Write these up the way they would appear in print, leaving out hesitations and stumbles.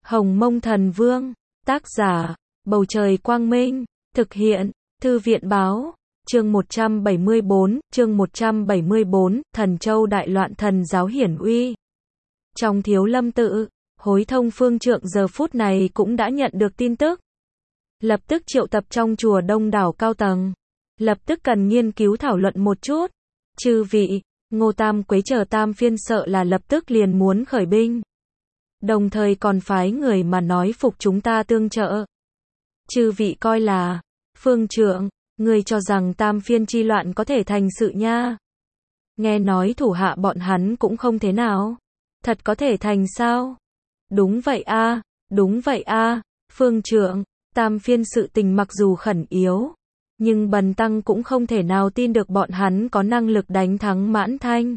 Hồng Mông Thần Vương, tác giả, Bầu Trời Quang Minh, thực hiện, Thư viện Báo, chương 174, Thần Châu đại loạn thần giáo hiển uy. Trong Thiếu Lâm tự, Hối Thông Phương Trượng giờ phút này cũng đã nhận được tin tức. Lập tức triệu tập trong chùa đông đảo cao tầng. Lập tức cần nghiên cứu thảo luận một chút. Chư vị, Ngô Tam Quế chờ Tam Phiên sợ là lập tức liền muốn khởi binh. Đồng thời còn phái người mà nói phục chúng ta tương trợ. Chư vị coi là, Phương Trượng, người cho rằng Tam Phiên chi loạn có thể thành sự nha. Nghe nói thủ hạ bọn hắn cũng không thế nào. Thật có thể thành sao? Đúng vậy a, đúng vậy a, Phương Trượng, Tam Phiên sự tình mặc dù khẩn yếu, nhưng Bần Tăng cũng không thể nào tin được bọn hắn có năng lực đánh thắng Mãn Thanh.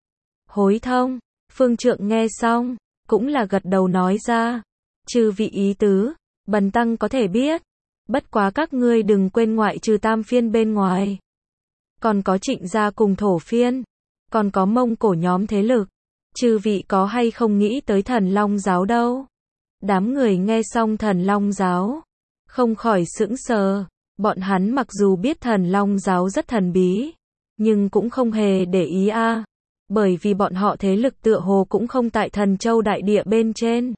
Hối Thông, Phương Trượng nghe xong, cũng là gật đầu nói ra, chư vị ý tứ, Bần Tăng có thể biết, bất quá các ngươi đừng quên ngoại trừ Tam Phiên bên ngoài. Còn có Trịnh gia cùng Thổ Phiên, còn có Mông Cổ nhóm thế lực, chư vị có hay không nghĩ tới Thần Long giáo đâu. Đám người nghe xong Thần Long giáo, không khỏi sững sờ, bọn hắn mặc dù biết Thần Long giáo rất thần bí, nhưng cũng không hề để ý a, bởi vì bọn họ thế lực tựa hồ cũng không tại Thần Châu đại địa bên trên.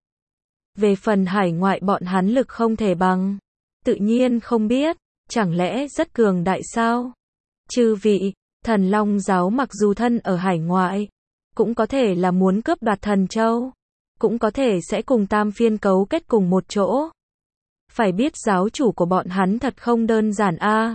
Về phần hải ngoại bọn hắn lực không thể bằng, tự nhiên không biết, chẳng lẽ rất cường đại sao? Chư vị, Thần Long giáo mặc dù thân ở hải ngoại, cũng có thể là muốn cướp đoạt Thần Châu, cũng có thể sẽ cùng Tam Phiên cấu kết cùng một chỗ. Phải biết giáo chủ của bọn hắn thật không đơn giản a.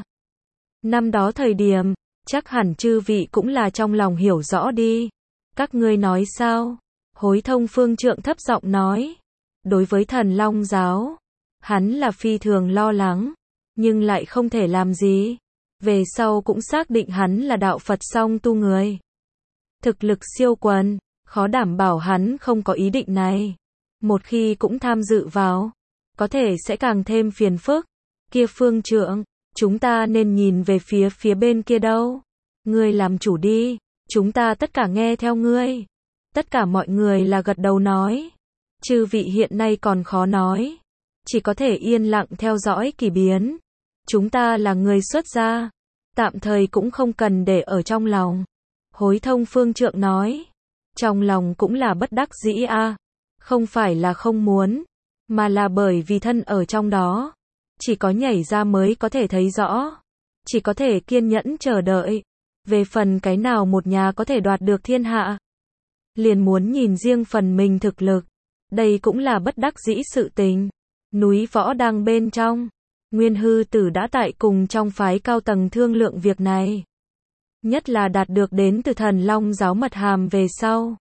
Năm đó thời điểm, chắc hẳn chư vị cũng là trong lòng hiểu rõ đi. Các ngươi nói sao? Hối Thông Phương Trượng thấp giọng nói. Đối với Thần Long giáo, hắn là phi thường lo lắng, nhưng lại không thể làm gì. Về sau cũng xác định hắn là đạo Phật song tu người. Thực lực siêu quần, khó đảm bảo hắn không có ý định này. Một khi cũng tham dự vào, có thể sẽ càng thêm phiền phức. Kia Phương Trượng, chúng ta nên nhìn về phía bên kia đâu. Ngươi làm chủ đi, chúng ta tất cả nghe theo ngươi. Tất cả mọi người là gật đầu nói. Chư vị hiện nay còn khó nói, chỉ có thể yên lặng theo dõi kỳ biến. Chúng ta là người xuất gia, tạm thời cũng không cần để ở trong lòng. Hối Thông Phương Trượng nói, trong lòng cũng là bất đắc dĩ a, không phải là không muốn, mà là bởi vì thân ở trong đó, chỉ có nhảy ra mới có thể thấy rõ, chỉ có thể kiên nhẫn chờ đợi. Về phần cái nào một nhà có thể đoạt được thiên hạ, liền muốn nhìn riêng phần mình thực lực, đây cũng là bất đắc dĩ sự tình. Núi Võ đang bên trong, Nguyên Hư Tử đã tại cùng trong phái cao tầng thương lượng việc này. Nhất là đạt được đến từ Thần Long giáo mật hàm về sau.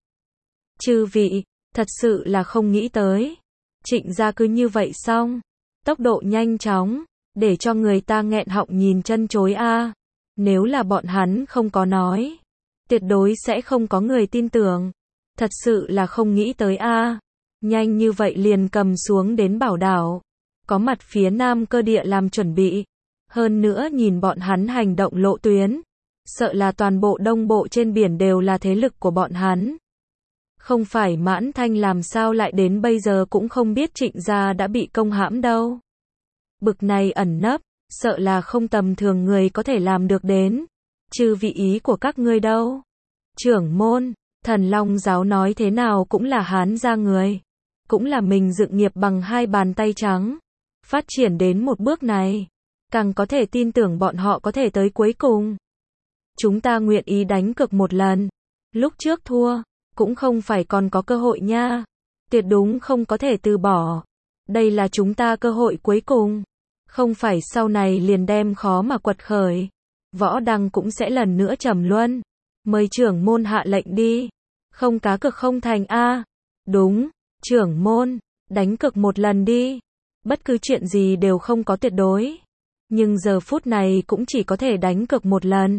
Chư vị, thật sự là không nghĩ tới. Trịnh gia cứ như vậy xong, tốc độ nhanh chóng, để cho người ta nghẹn họng nhìn chân chối a. Nếu là bọn hắn không có nói, tuyệt đối sẽ không có người tin tưởng. Thật sự là không nghĩ tới a. Nhanh như vậy liền cầm xuống đến Bảo Đảo, có mặt phía Nam Cơ Địa làm chuẩn bị. Hơn nữa nhìn bọn hắn hành động lộ tuyến, sợ là toàn bộ Đông Bộ trên biển đều là thế lực của bọn hắn. Không phải Mãn Thanh làm sao lại đến bây giờ cũng không biết Trịnh gia đã bị công hãm đâu. Bực này ẩn nấp, sợ là không tầm thường người có thể làm được đến. Chư vị ý của các ngươi đâu? Trưởng môn, Thần Long giáo nói thế nào cũng là Hán gia người, cũng là mình dựng nghiệp bằng hai bàn tay trắng. Phát triển đến một bước này, càng có thể tin tưởng bọn họ có thể tới cuối cùng. Chúng ta nguyện ý đánh cược một lần. Lúc trước thua, cũng không phải còn có cơ hội nha. Tuyệt đúng không có thể từ bỏ. Đây là chúng ta cơ hội cuối cùng. Không phải sau này liền đem khó mà quật khởi. Võ đăng cũng sẽ lần nữa trầm luân. Mời trưởng môn hạ lệnh đi. Không cá cược không thành a. Đúng, trưởng môn, đánh cược một lần đi. Bất cứ chuyện gì đều không có tuyệt đối. Nhưng giờ phút này cũng chỉ có thể đánh cược một lần.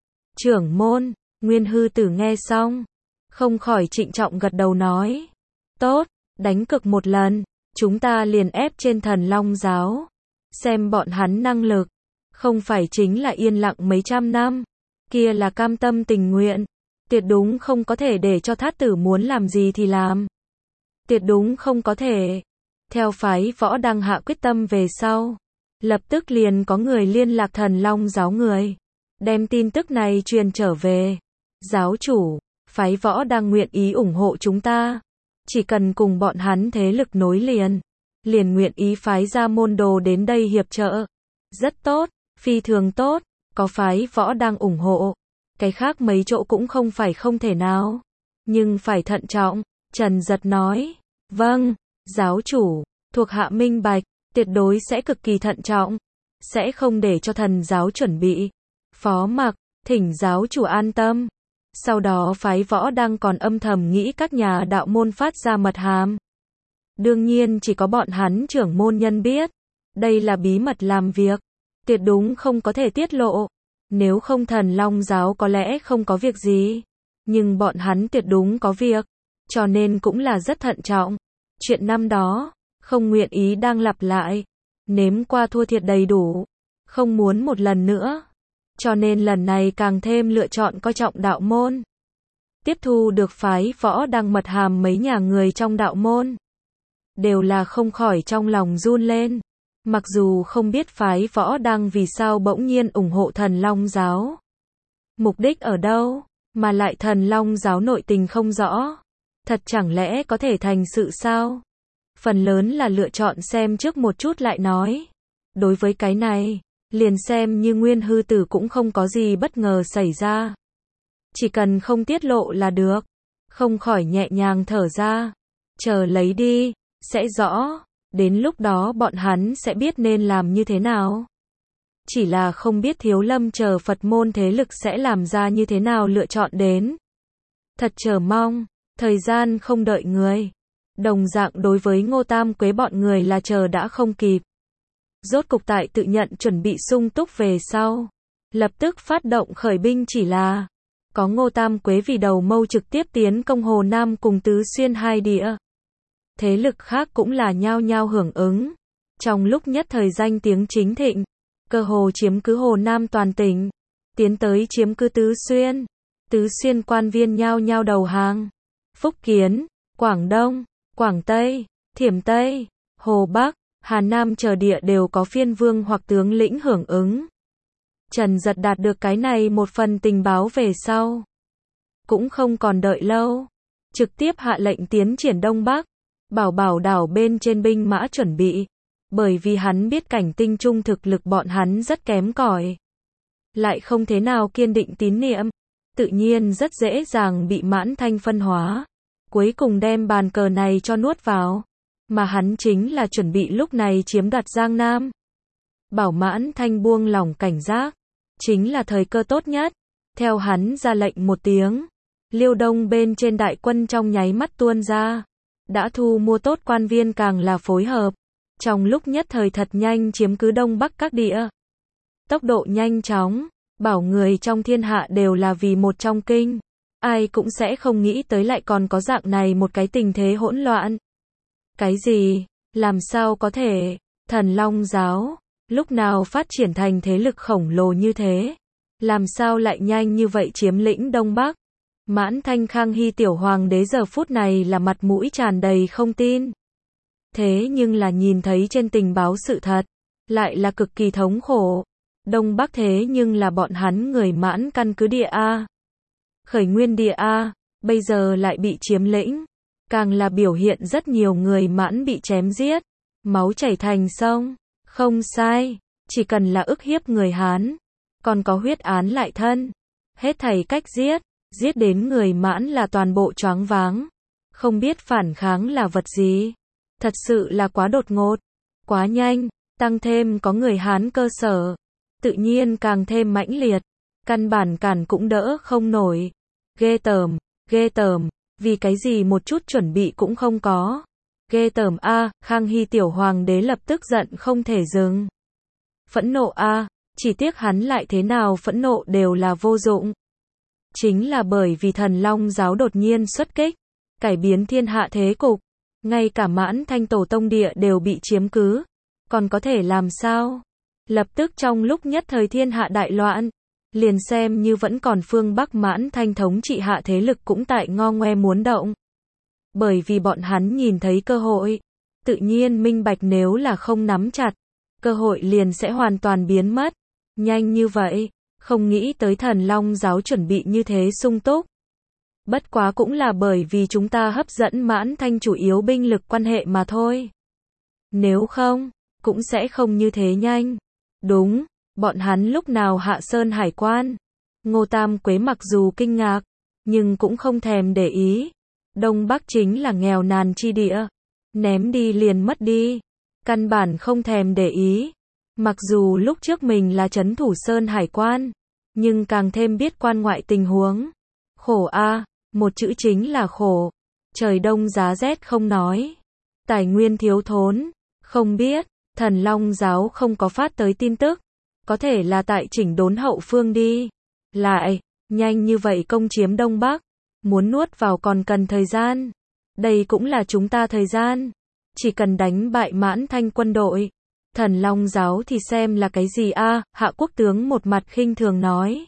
Trưởng môn, Nguyên Hư Tử nghe xong, không khỏi trịnh trọng gật đầu nói. Tốt, đánh cược một lần, chúng ta liền ép trên Thần Long giáo. Xem bọn hắn năng lực, không phải chính là yên lặng mấy trăm năm, kia là cam tâm tình nguyện. Tuyệt đúng không có thể để cho Thát Tử muốn làm gì thì làm. Tuyệt đúng không có thể. Theo phái Võ Đăng hạ quyết tâm về sau, lập tức liền có người liên lạc Thần Long giáo người, đem tin tức này truyền trở về. Giáo chủ, phái Võ Đăng nguyện ý ủng hộ chúng ta, chỉ cần cùng bọn hắn thế lực nối liền nguyện ý phái ra môn đồ đến đây hiệp trợ. Rất tốt, phi thường tốt, có phái Võ Đăng ủng hộ, cái khác mấy chỗ cũng không phải không thể nào, nhưng phải thận trọng. Trần Giật nói, vâng, giáo chủ, thuộc hạ minh bạch, tuyệt đối sẽ cực kỳ thận trọng, sẽ không để cho thần giáo chuẩn bị. Phó Mặc, thỉnh giáo chủ an tâm. Sau đó phái Võ Đăng còn âm thầm nghĩ các nhà đạo môn phát ra mật hàm. Đương nhiên chỉ có bọn hắn trưởng môn nhân biết, đây là bí mật làm việc, tuyệt đúng không có thể tiết lộ. Nếu không Thần Long giáo có lẽ không có việc gì, nhưng bọn hắn tuyệt đúng có việc, cho nên cũng là rất thận trọng. Chuyện năm đó, không nguyện ý đang lặp lại, nếm qua thua thiệt đầy đủ, không muốn một lần nữa. Cho nên lần này càng thêm lựa chọn coi trọng đạo môn. Tiếp thu được phái Võ Đăng mật hàm mấy nhà người trong đạo môn, đều là không khỏi trong lòng run lên. Mặc dù không biết phái Võ Đăng vì sao bỗng nhiên ủng hộ Thần Long giáo, mục đích ở đâu, mà lại Thần Long giáo nội tình không rõ, thật chẳng lẽ có thể thành sự sao? Phần lớn là lựa chọn xem trước một chút lại nói. Đối với cái này, liền xem như Nguyên Hư Tử cũng không có gì bất ngờ xảy ra. Chỉ cần không tiết lộ là được, không khỏi nhẹ nhàng thở ra. Chờ lấy đi, sẽ rõ, đến lúc đó bọn hắn sẽ biết nên làm như thế nào. Chỉ là không biết Thiếu Lâm chờ Phật môn thế lực sẽ làm ra như thế nào lựa chọn đến. Thật chờ mong, thời gian không đợi người. Đồng dạng đối với Ngô Tam Quế bọn người là chờ đã không kịp. Rốt cục tại tự nhận chuẩn bị sung túc về sau, lập tức phát động khởi binh, chỉ là có Ngô Tam Quế vì đầu mâu trực tiếp tiến công Hồ Nam cùng Tứ Xuyên hai địa. Thế lực khác cũng là nhao nhao hưởng ứng. Trong lúc nhất thời danh tiếng chính thịnh, cơ hồ chiếm cứ Hồ Nam toàn tỉnh, tiến tới chiếm cứ Tứ Xuyên. Tứ Xuyên quan viên nhao nhao đầu hàng. Phúc Kiến, Quảng Đông, Quảng Tây, Thiểm Tây, Hồ Bắc, Hà Nam chờ địa đều có phiên vương hoặc tướng lĩnh hưởng ứng. Trần Giật đạt được cái này một phần tình báo về sau, cũng không còn đợi lâu, trực tiếp hạ lệnh tiến triển Đông Bắc, bảo đảo bên trên binh mã chuẩn bị, bởi vì hắn biết Cảnh Tinh Trung thực lực bọn hắn rất kém cỏi, lại không thế nào kiên định tín niệm, tự nhiên rất dễ dàng bị Mãn Thanh phân hóa, cuối cùng đem bàn cờ này cho nuốt vào, mà hắn chính là chuẩn bị lúc này chiếm đoạt Giang Nam. Bảo Mãn Thanh buông lỏng cảnh giác, chính là thời cơ tốt nhất. Theo hắn ra lệnh một tiếng, Liêu Đông bên trên đại quân trong nháy mắt tuôn ra, đã thu mua tốt quan viên càng là phối hợp, trong lúc nhất thời thật nhanh chiếm cứ Đông Bắc các địa. Tốc độ nhanh chóng, bảo người trong thiên hạ đều là vì một trong kinh, ai cũng sẽ không nghĩ tới lại còn có dạng này một cái tình thế hỗn loạn. Cái gì? Làm sao có thể? Thần Long giáo, lúc nào phát triển thành thế lực khổng lồ như thế? Làm sao lại nhanh như vậy chiếm lĩnh Đông Bắc? Mãn Thanh Khang Hy tiểu hoàng đế giờ phút này là mặt mũi tràn đầy không tin. Thế nhưng là nhìn thấy trên tình báo sự thật, lại là cực kỳ thống khổ. Đông Bắc thế nhưng là bọn hắn người Mãn căn cứ địa A. Khởi nguyên địa A, bây giờ lại bị chiếm lĩnh. Càng là biểu hiện rất nhiều người Mãn bị chém giết, máu chảy thành sông. Không sai, chỉ cần là ức hiếp người Hán, còn có huyết án lại thân. Hết thảy cách giết đến người Mãn là toàn bộ choáng váng. Không biết phản kháng là vật gì. Thật sự là quá đột ngột, quá nhanh, tăng thêm có người Hán cơ sở. Tự nhiên càng thêm mãnh liệt, căn bản cản cũng đỡ không nổi. Ghê tởm, vì cái gì một chút chuẩn bị cũng không có. Ghê tởm a, Khang Hy tiểu hoàng đế lập tức giận không thể dừng. Phẫn nộ a, chỉ tiếc hắn lại thế nào phẫn nộ đều là vô dụng. Chính là bởi vì Thần Long giáo đột nhiên xuất kích, cải biến thiên hạ thế cục, ngay cả Mãn Thanh tổ tông địa đều bị chiếm cứ, còn có thể làm sao? Lập tức trong lúc nhất thời thiên hạ đại loạn, liền xem như vẫn còn phương Bắc Mãn Thanh thống trị hạ thế lực cũng tại ngo ngoe muốn động. Bởi vì bọn hắn nhìn thấy cơ hội, tự nhiên minh bạch nếu là không nắm chặt, cơ hội liền sẽ hoàn toàn biến mất. Nhanh như vậy, không nghĩ tới Thần Long giáo chuẩn bị như thế sung túc. Bất quá cũng là bởi vì chúng ta hấp dẫn Mãn Thanh chủ yếu binh lực quan hệ mà thôi. Nếu không, cũng sẽ không như thế nhanh. Đúng, bọn hắn lúc nào hạ sơn hải quan. Ngô Tam Quế mặc dù kinh ngạc, nhưng cũng không thèm để ý. Đông Bắc chính là nghèo nàn chi địa. Ném đi liền mất đi. Căn bản không thèm để ý. Mặc dù lúc trước mình là trấn thủ sơn hải quan, nhưng càng thêm biết quan ngoại tình huống. Khổ a, một chữ chính là khổ. Trời đông giá rét không nói. Tài nguyên thiếu thốn. Không biết, Thần Long giáo không có phát tới tin tức. Có thể là tại chỉnh đốn hậu phương đi. Lại, nhanh như vậy công chiếm Đông Bắc. Muốn nuốt vào còn cần thời gian. Đây cũng là chúng ta thời gian. Chỉ cần đánh bại Mãn Thanh quân đội. Thần Long giáo thì xem là cái gì a? Hạ quốc tướng một mặt khinh thường nói.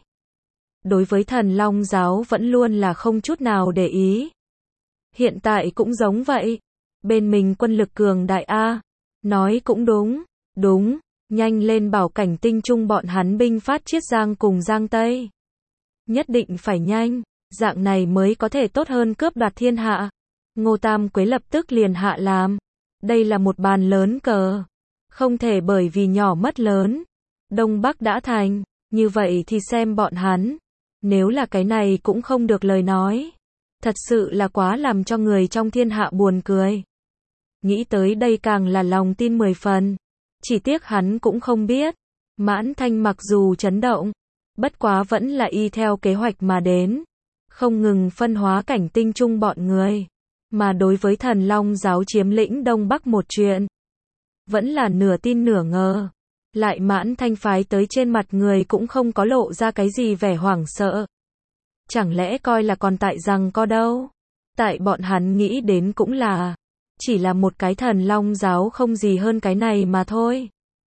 Đối với Thần Long giáo vẫn luôn là không chút nào để ý. Hiện tại cũng giống vậy. Bên mình quân lực cường đại a. Nói cũng đúng. Đúng, nhanh lên bảo Cảnh Tinh Trung bọn hắn binh phát Chiết Giang cùng Giang Tây. Nhất định phải nhanh, dạng này mới có thể tốt hơn cướp đoạt thiên hạ. Ngô Tam Quế lập tức liền hạ làm. Đây là một bàn lớn cờ. Không thể bởi vì nhỏ mất lớn. Đông Bắc đã thành, như vậy thì xem bọn hắn. Nếu là cái này cũng không được lời nói. Thật sự là quá làm cho người trong thiên hạ buồn cười. Nghĩ tới đây càng là lòng tin 10 phần. Chỉ tiếc hắn cũng không biết. Mãn Thanh mặc dù chấn động, bất quá vẫn là y theo kế hoạch mà đến. Không ngừng phân hóa Cảnh Tinh Trung bọn người. Mà đối với Thần Long giáo chiếm lĩnh Đông Bắc một chuyện, vẫn là nửa tin nửa ngờ. Lại Mãn Thanh phái tới trên mặt người cũng không có lộ ra cái gì vẻ hoảng sợ. Chẳng lẽ coi là còn tại rằng có đâu. Tại bọn hắn nghĩ đến cũng là chỉ là một cái Thần Long giáo không gì hơn cái này mà thôi.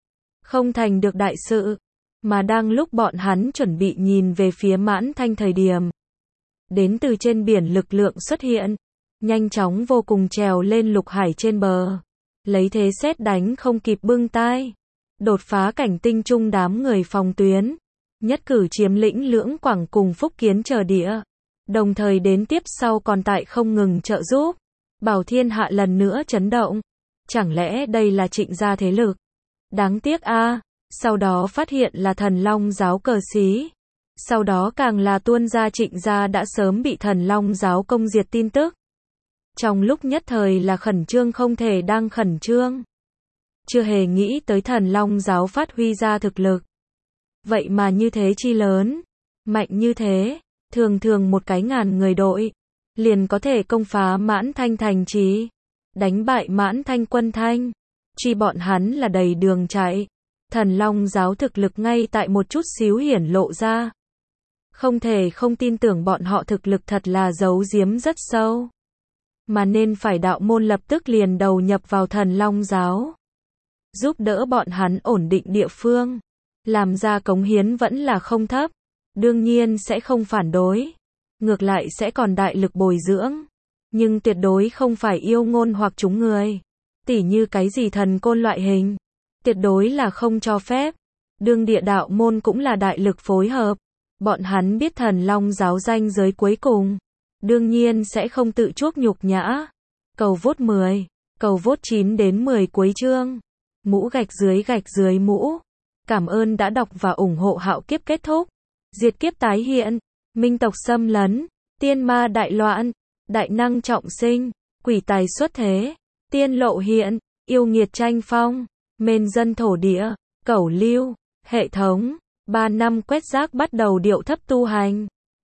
Không thành được đại sự. Mà đang lúc bọn hắn chuẩn bị nhìn về phía Mãn Thanh thời điểm, đến từ trên biển lực lượng xuất hiện, nhanh chóng vô cùng trèo lên lục hải trên bờ. Lấy thế sét đánh không kịp bưng tai. Đột phá Cảnh Tinh Trung đám người phòng tuyến. Nhất cử chiếm lĩnh Lưỡng Quảng cùng Phúc Kiến chờ địa. Đồng thời đến tiếp sau còn tại không ngừng trợ giúp. Bảo thiên hạ lần nữa chấn động. Chẳng lẽ đây là Trịnh gia thế lực? Đáng tiếc a. Sau đó phát hiện là Thần Long giáo cờ xí. Sau đó càng là tuôn ra Trịnh gia đã sớm bị Thần Long giáo công diệt tin tức. Trong lúc nhất thời là khẩn trương không thể đang khẩn trương. Chưa hề nghĩ tới Thần Long giáo phát huy ra thực lực. Vậy mà như thế chi lớn. Mạnh như thế. Thường thường một cái ngàn người đội. Liền có thể công phá Mãn Thanh thành trì. Đánh bại Mãn Thanh quân Thanh. Truy bọn hắn là đầy đường chạy. Thần Long giáo thực lực ngay tại một chút xíu hiển lộ ra. Không thể không tin tưởng bọn họ thực lực thật là giấu giếm rất sâu. Mà nên phải đạo môn lập tức liền đầu nhập vào Thần Long giáo. Giúp đỡ bọn hắn ổn định địa phương. Làm ra cống hiến vẫn là không thấp. Đương nhiên sẽ không phản đối. Ngược lại sẽ còn đại lực bồi dưỡng. Nhưng tuyệt đối không phải yêu ngôn hoặc trúng người. Tỉ như cái gì thần côn loại hình. Tuyệt đối là không cho phép. Đương địa đạo môn cũng là đại lực phối hợp. Bọn hắn biết Thần Long giáo danh giới cuối cùng. Đương nhiên sẽ không tự chuốc nhục nhã. Cầu vote 10. Cầu vote 9 đến 10 cuối chương. Mũ gạch dưới mũ. Cảm ơn đã đọc và ủng hộ Hạo Kiếp kết thúc. Diệt kiếp tái hiện. Minh tộc xâm lấn. Tiên ma đại loạn. Đại năng trọng sinh. Quỷ tài xuất thế. Tiên lộ hiện. Yêu nghiệt tranh phong. Mên dân thổ địa. Cẩu lưu. Hệ thống. 3 năm quét rác bắt đầu điệu thấp tu hành.